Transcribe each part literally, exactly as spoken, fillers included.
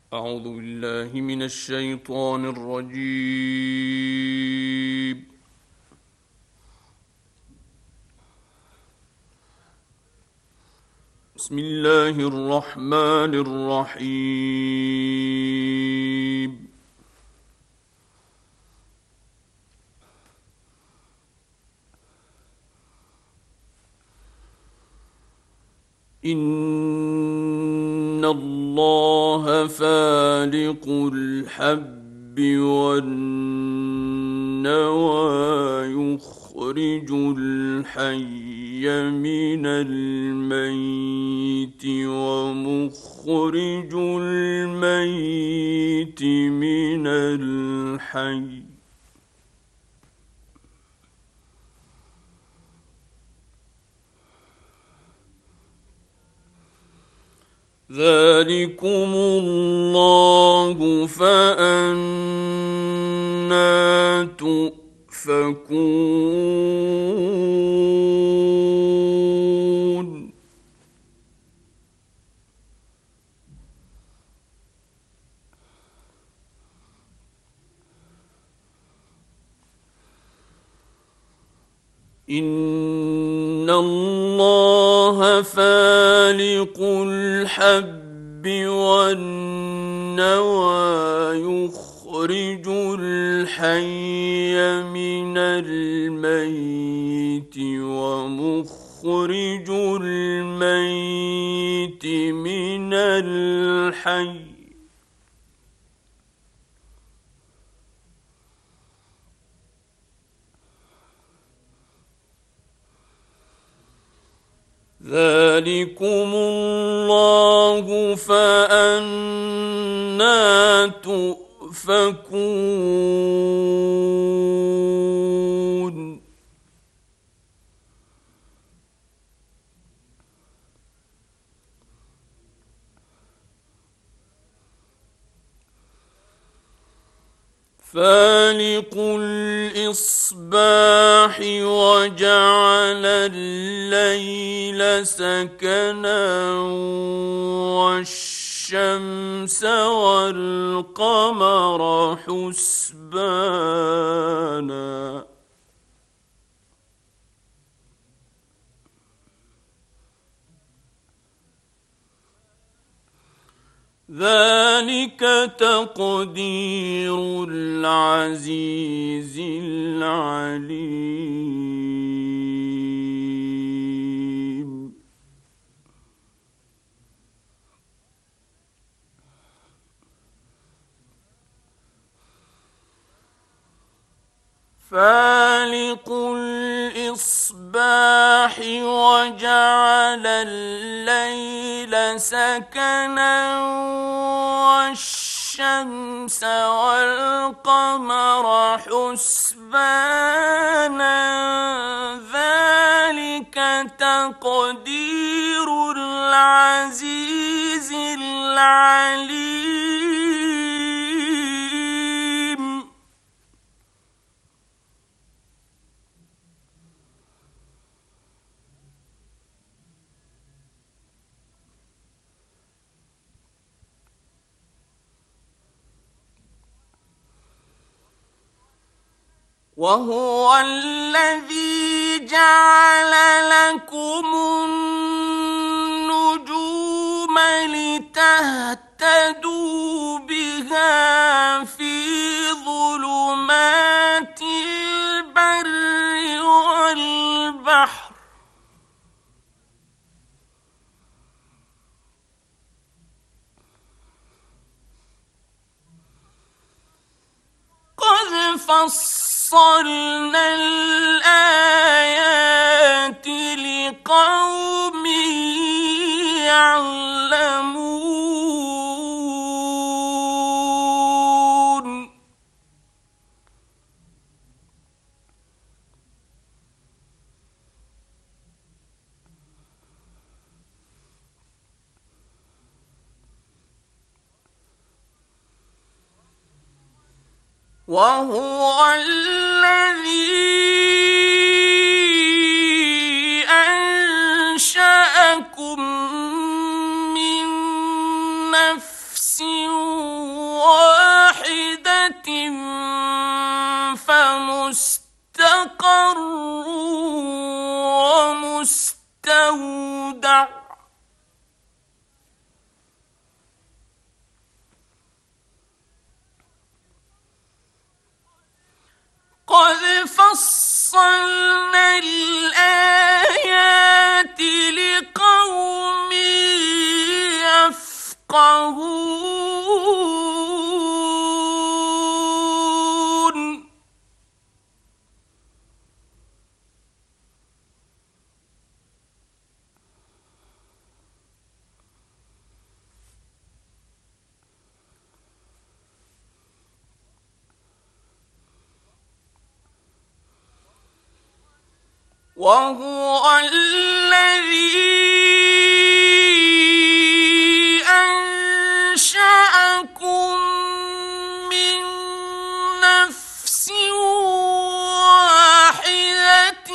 أعوذ بالله من الشيطان الرجيم. بسم الله الرحمن الرحيم. إن الله فالق الحب والنوى يخرج الحي من الميت ومخرج الميت من الحي. ذلكم الله فأنى تؤفكون. إن الله فالق الحب والنوى يخرج الحي من الميت ومخرج الميت من الحي. ذلكم الله فأنى تؤفكون. فالق الإصباح وجعل الليل سكنا والشمس والقمر حسبانا. ذلك تقدير العزيز العليم. فالق الإصباح وجعل الليل سكنا والشمس والقمر حسبانا. ذلك تقدير العزيز العليم. وهو الذي جعل لكم النجوم لتهتدوا بها في ظلمات البر والبحر. قد فصلنا الآيات لقوم يعلمون. وهو الذي أنشأكم من نفس يفقهون وهو الذي أنشأكم من نفس واحدة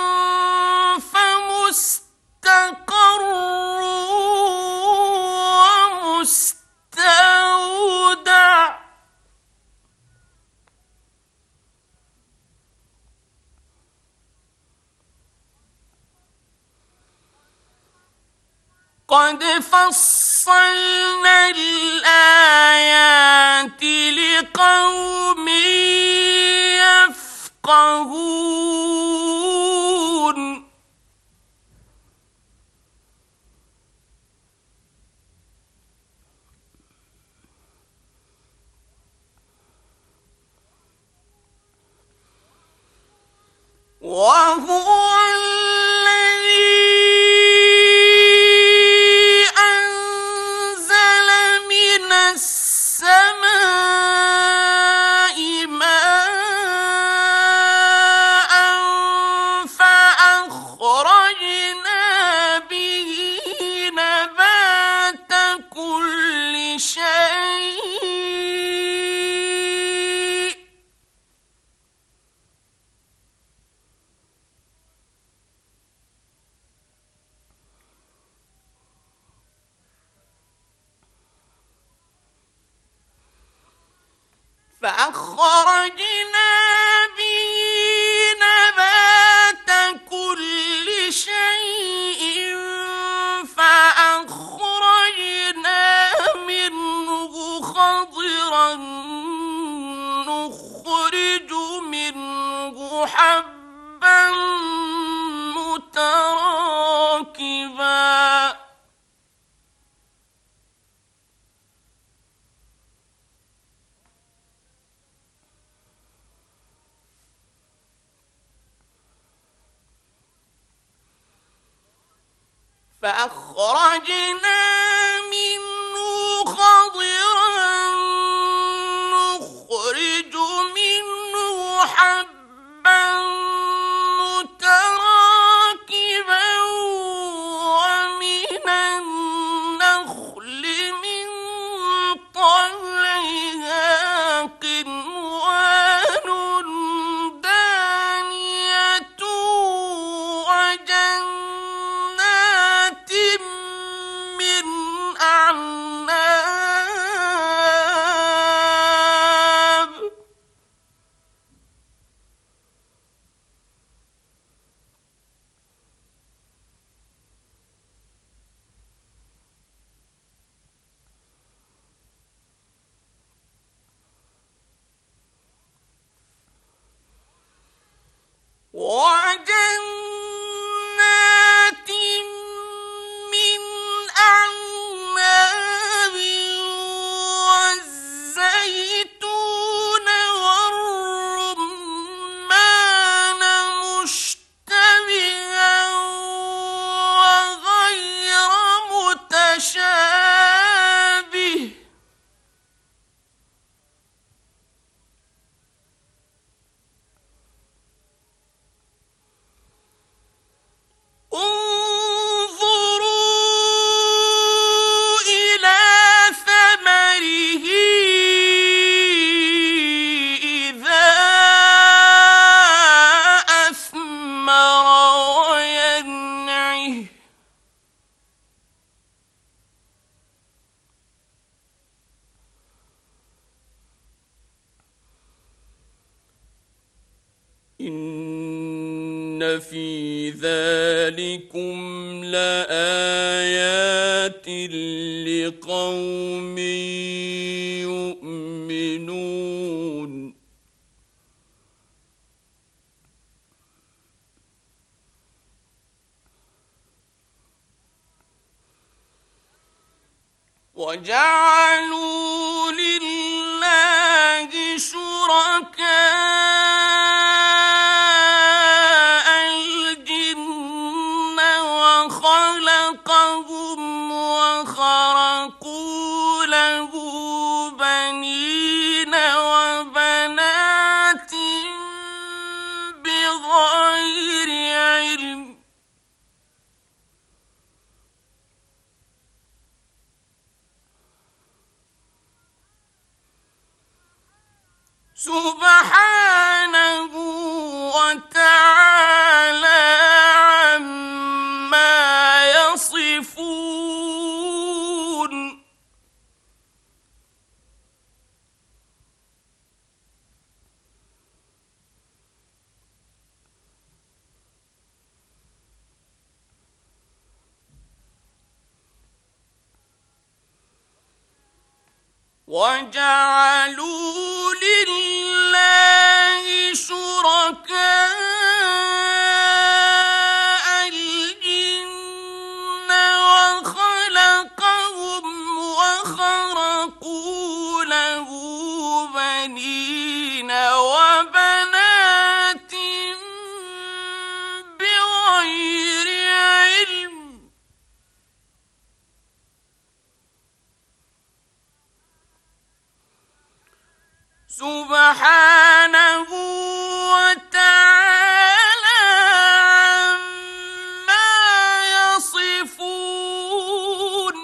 فمستقر ومستودع قد فصلنا الآيات لقوم يفقهون وهو فأخرجنا به نبات كل شيء فأخرجنا منه خضرا نخرج منه حبا متراكبا فأخرجنا منه خضرا نخرج منه حبا متراكبا ومن النخل من طلعها قنوان دانية وجنات من أعناب وجنات من أعناب والزيتون والرمان مشتبها وغير متشابه انظروا إلى ثمره إذا أثمر وينعه إن في ذلكم لآيات لقوم يؤمنون وجعلوا لله شركاء الجن وخلقهم وخرقوا له بنين وبنات بغير علم سبحانه وتعالى عما يصفون. وجعلوا لله شركاء الجن وخلقهم وخرقوا له بنين وبنات بغير علم سبحانه وتعالى عما يصفون.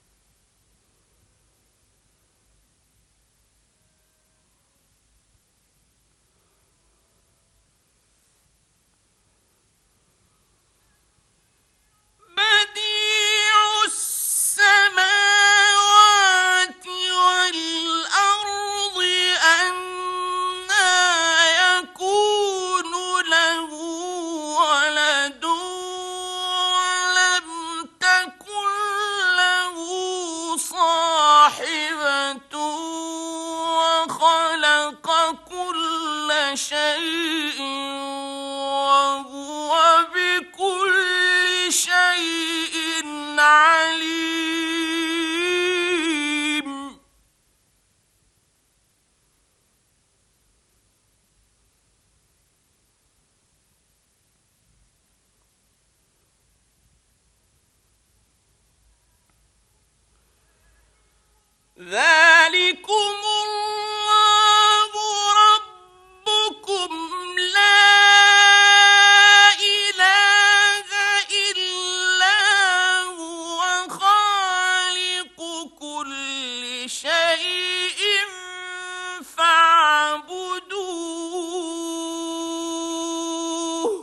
بديع السماوات والأرض أنى يكون له ولد ولم تكن له صاحبة وخلق كل شيء وهو بكل شيء عليم. ذلكم الله ربكم لا إله إلا هو خالق كل شيء فاعبدوه.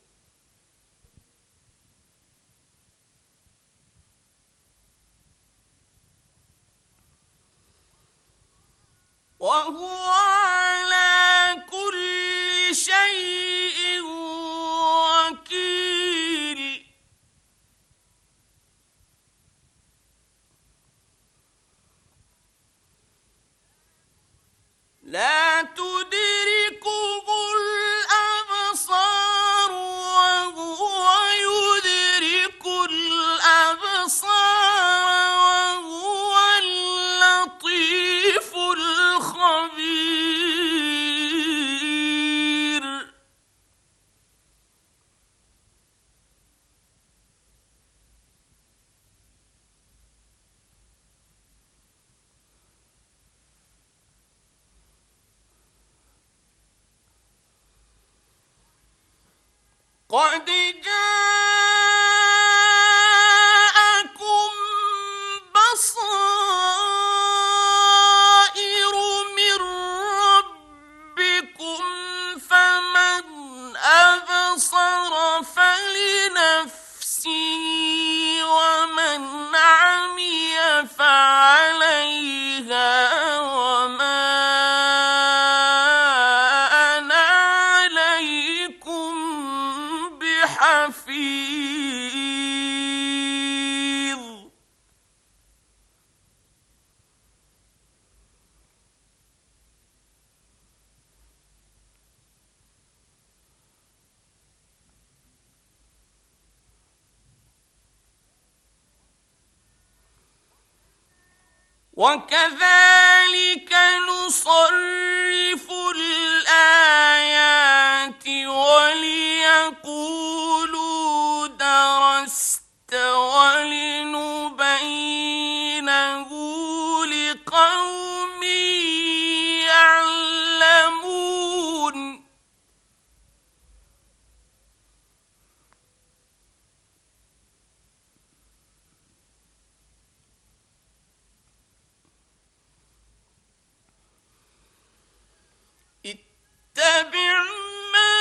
وهو على كل شيء وكيل. لا تدركه الأبصار وهو يدرك الأبصار وهو اللطيف الخبير. قد جاءكم بصائر من ربكم فمن أبصر فلنفسه ومن عمي فعليها وما أنا عليكم بحفيظ. وكذلك نصرف الآيات وليقولوا درست ولنبينه لقوم يعلمون اتبع ما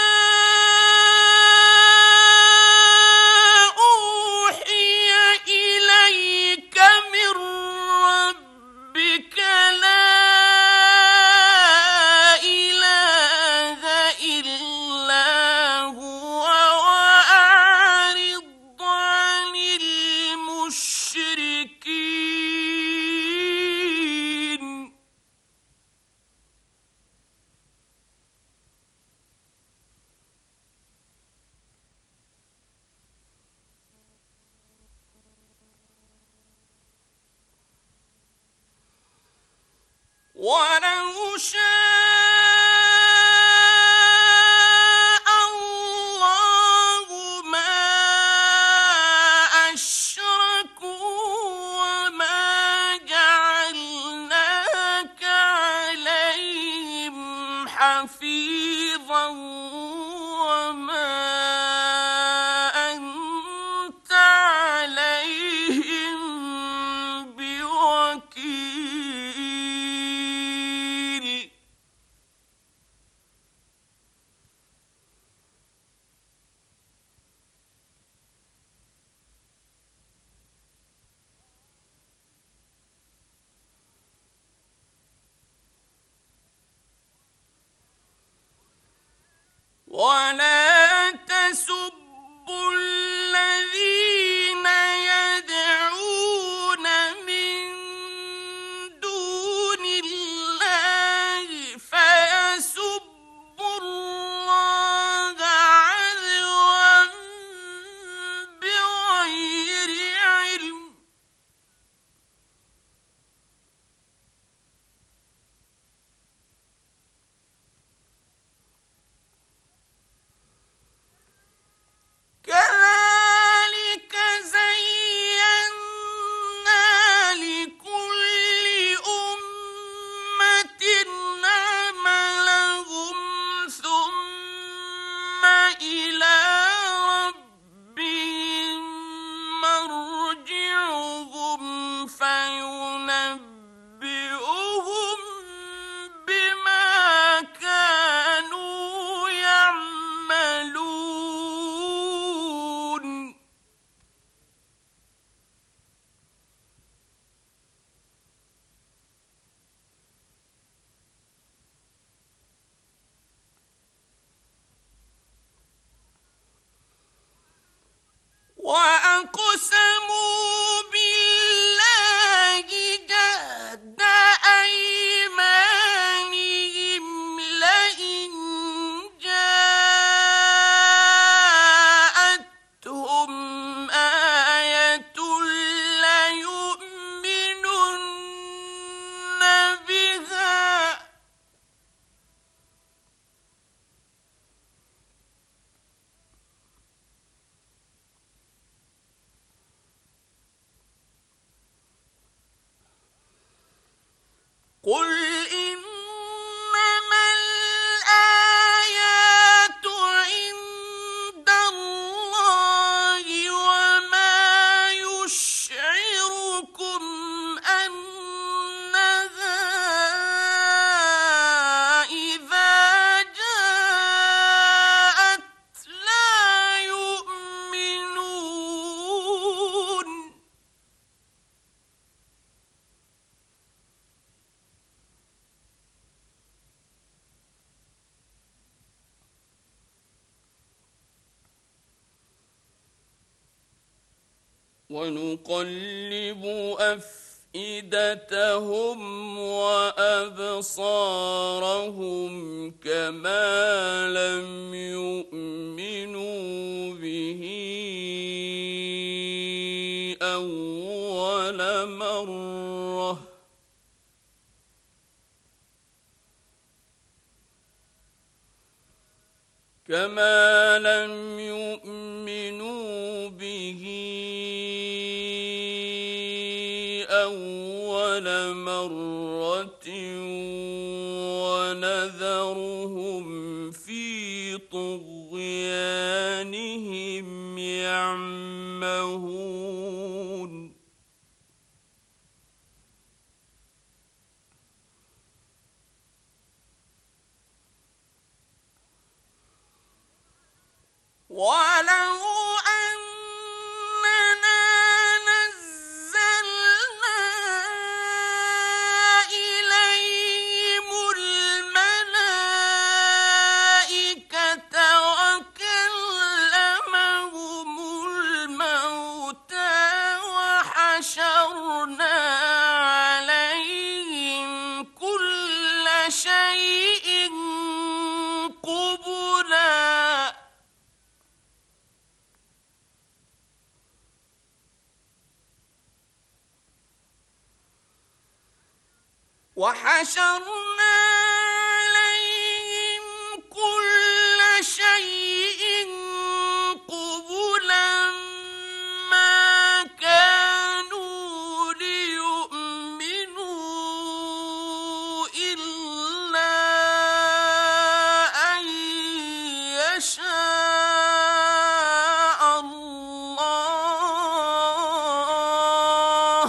أوحي إليك من ربك لا إله إلا هو وأعرض عن المشركين ولو شاء الله ما أشركوا وما جعلناك عليهم حفيظا وما أنت عليهم بوكيل ولا تسبوا الذين يدعون من دون الله فيسبوا الله عدوا بغير علم كذلك زينا لكل أمة عملهم ثم إلى ربهم مرجعهم فينبئهم بما كانوا يعملون وأقسموا بالله جهد أيمانهم لئن جاءتهم آية ليؤمنن بها قل إنما الآيات عند الله وما يشعركم أنها إذا جاءت لا يؤمنون ونقلب أفئدتهم وأبصارهم كما لم يؤمنوا به أول مرة كما لم يؤمنوا به أول مرة ونذرهم في طغيانهم يعمهون ولو أننا نزلنا إليهم الملائكة وكلمهم الموتى وحشرنا عليهم كل شيء قبلا وحشرنا عليهم كل شيء قبلا ما كانوا ليؤمنوا إلا أن يشاء الله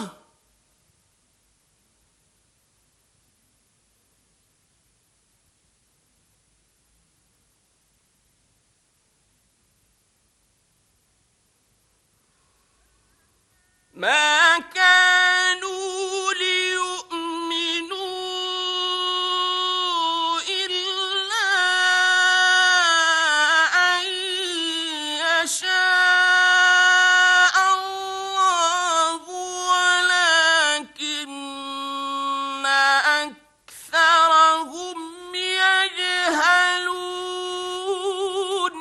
ما كانوا ليؤمنوا إلا أن يشاء الله ولكن أكثرهم يجهلون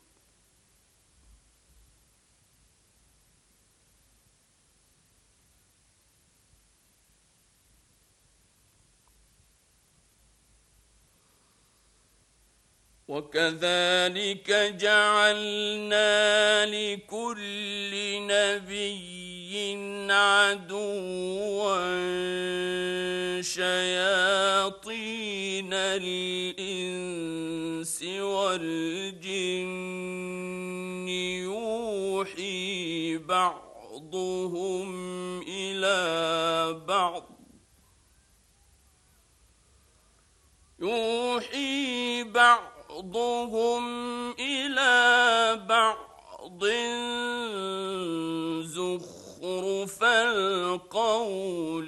وكذلك جعلنا لكل نبي عدوا شياطين الإنس والجن يوحي بعضهم إلى بعض يوحي بعضهم إلى بعض زخرف القول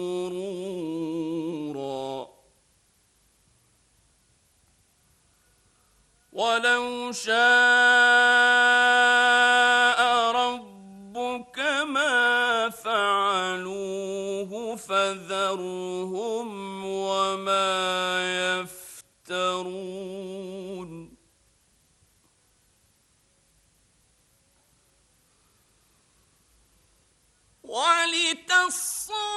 غرورا ولو شاء ربك ما فعلوه فذرهم وما يفترون ولتصغى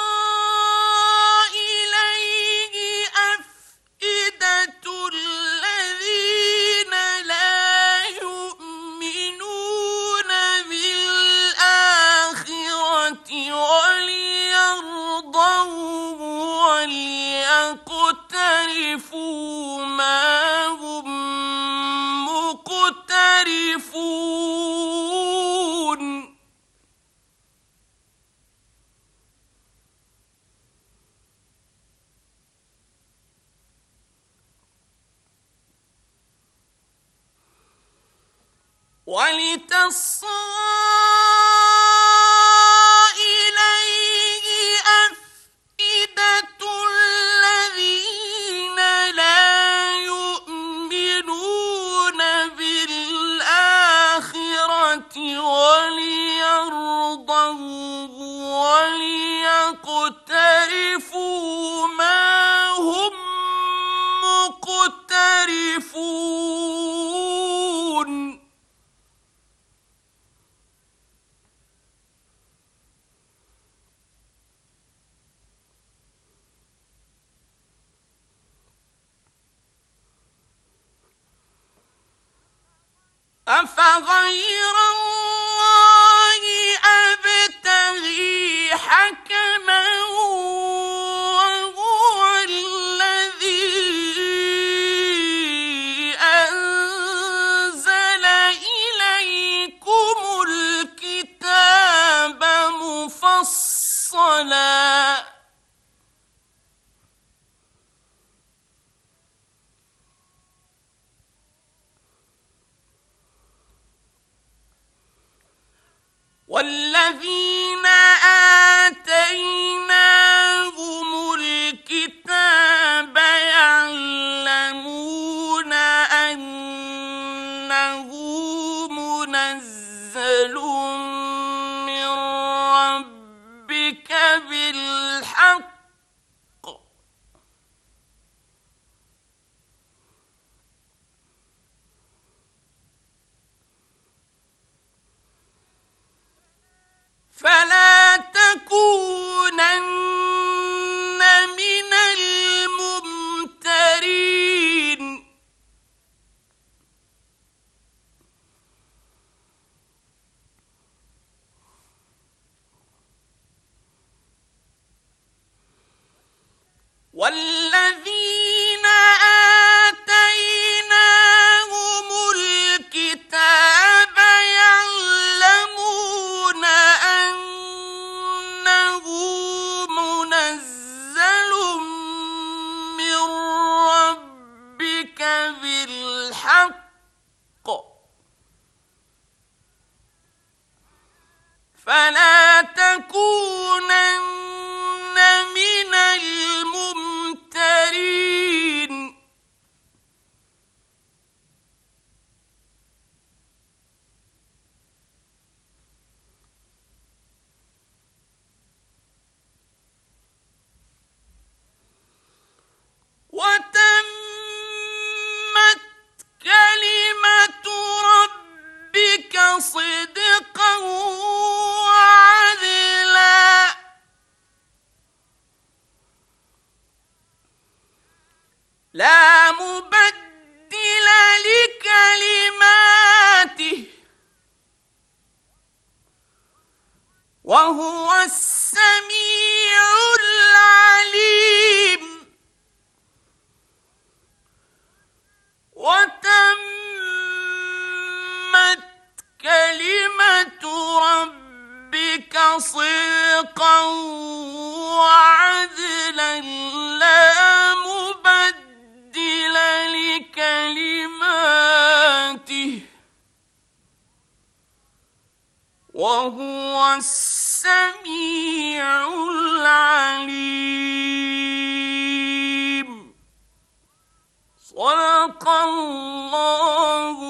إليه أفئدة الذين لا يؤمنون بالآخرة وليرضوه وليقترفوا ما هم مقترفون ولتصغى إليه أفئدة الذين لا يؤمنون بالآخرة وليرضوه وليقترفوا ما هم مقترفون أفغير الله أبتغي حكما وهو الذي أنزل إليكم الكتاب مفصلا والذين آتيناهم الكتاب يعلمون أنه منزل من ربك بالحق فلا تكونن من الممترين والذين آتيناهم الكتاب يعلمون أنه منزل من ربك بالحق فلا تكونن من الممترين وتمت كلمة ربك صدقا وعدلا لا مبدل لكلماته وهو السميع العليم وتمت كلمة ربك صدقا وعدلا لا مبدل لكلماته وهو السميع العليم صدق الله